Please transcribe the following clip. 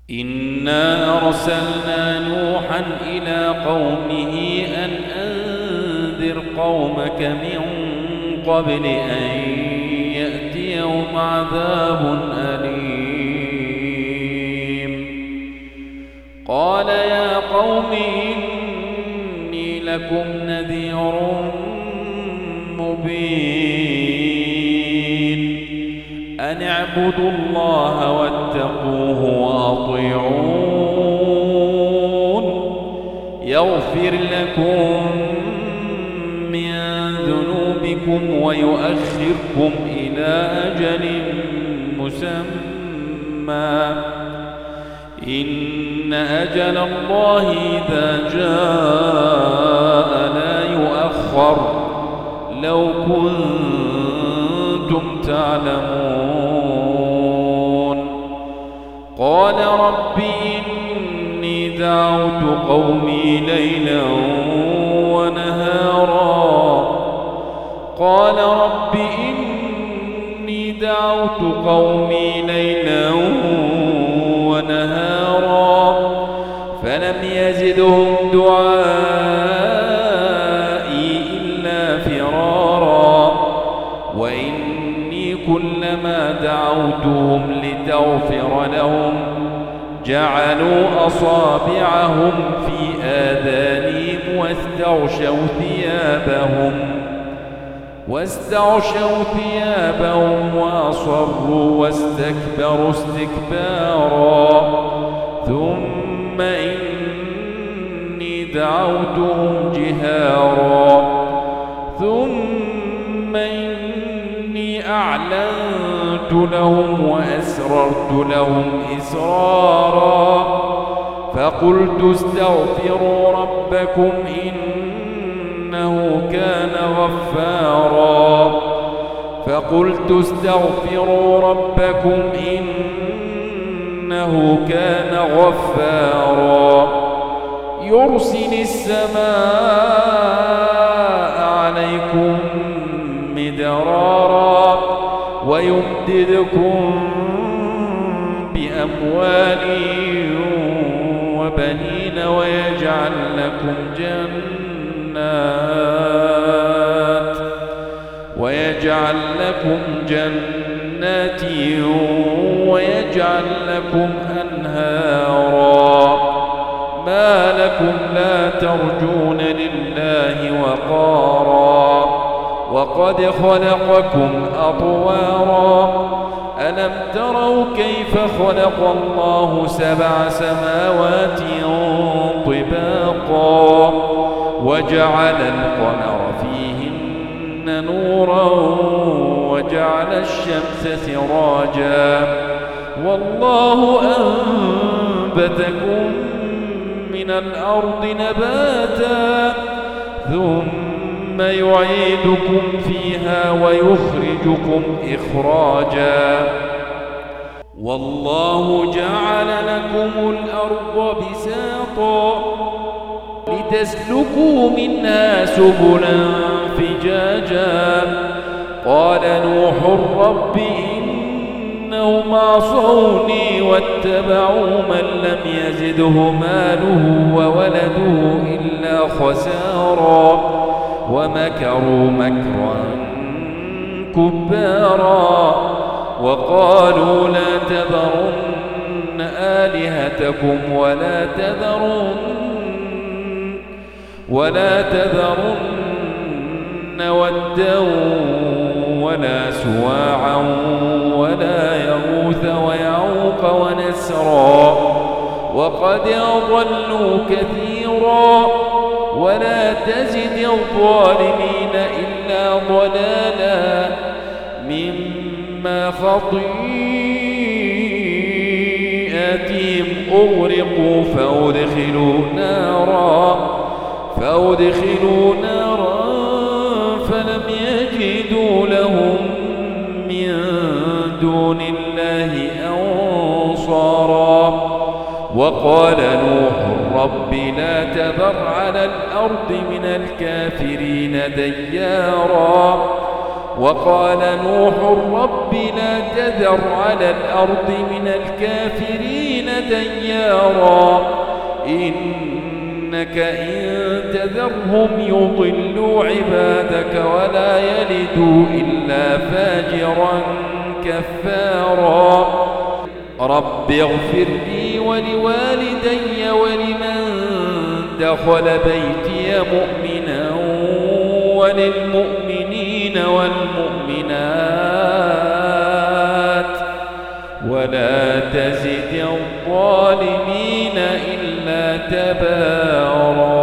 إنا أرسلنا نوحا إلى قومه أن أنذر قومك من قبل أن يأتيهم عذاب أليم. قال يا قوم إني لكم نذير مبين أن اعبدوا الله واتقوه وأطيعون يغفر لكم من ذنوبكم ويؤخركم إلى أجل مسمى إن أجل الله إذا جاء لا يؤخر لو كنتم تعلمون. قال رب إني دعوت قومي ليلا ونهارا قال رب إني دعوت قومي ليلا ونهارا فلم يزدهم دعائي إلا فرارا وإني كلما دعوتهم لتغفر لهم جعلوا أصابعهم في آذانهم واستغشوا ثيابهم وأصروا واستكبروا استكبارا ثم إني دعوتهم جهارا ثم إني أعلنت لهم وأسررت لهم إسرارا فقلت استغفروا ربكم إنه كان غفارا يرسل السماء عليكم مدرارا ويمددكم بأموال وبنين ويجعل لكم جنات ويجعل لكم أنهارا ما لكم لا ترجون لله وقارا وقد خلقكم أطوارا ألم تروا كيف خلق الله 7 سماوات طباقا وجعل القمر فيهن نورا وجعل الشمس سراجا والله أنبتكم من الأرض نباتا ثم يعيدكم فيها ويخرجكم إخراجا والله جعل لكم الأرض بساطا لتسلكوا منها سبلا فجاجا قال نوح رب إنهم عصوني واتبعوا من لم يزده ماله وولده إلا خسارا ومكروا مكرا كبارا وقالوا لا تذرن آلهتكم ولا تذرن ودا ولا سواعا ولا يغوث ويعوق ونسرا وقد أضلوا كثيرا ولا تزد الظالمين إلا ضلالا مما خطيئاتهم أغرقوا فأدخلوا نارا فلم يجدوا لهم من دون الله أنصارا وقال نوح رب لا تذر على الأرض من الكافرين ديارا وقال نوح رب لا تذر على الأرض من الكافرين ديارا إنك إن تذرهم يضلوا عبادك ولا يلدوا إلا فاجرا كفارا رب اغفر لي ولوالدي ولمن دخل بيتي مؤمنا وللمؤمنين والمؤمنات ولا تزد الظالمين إلا تبارا.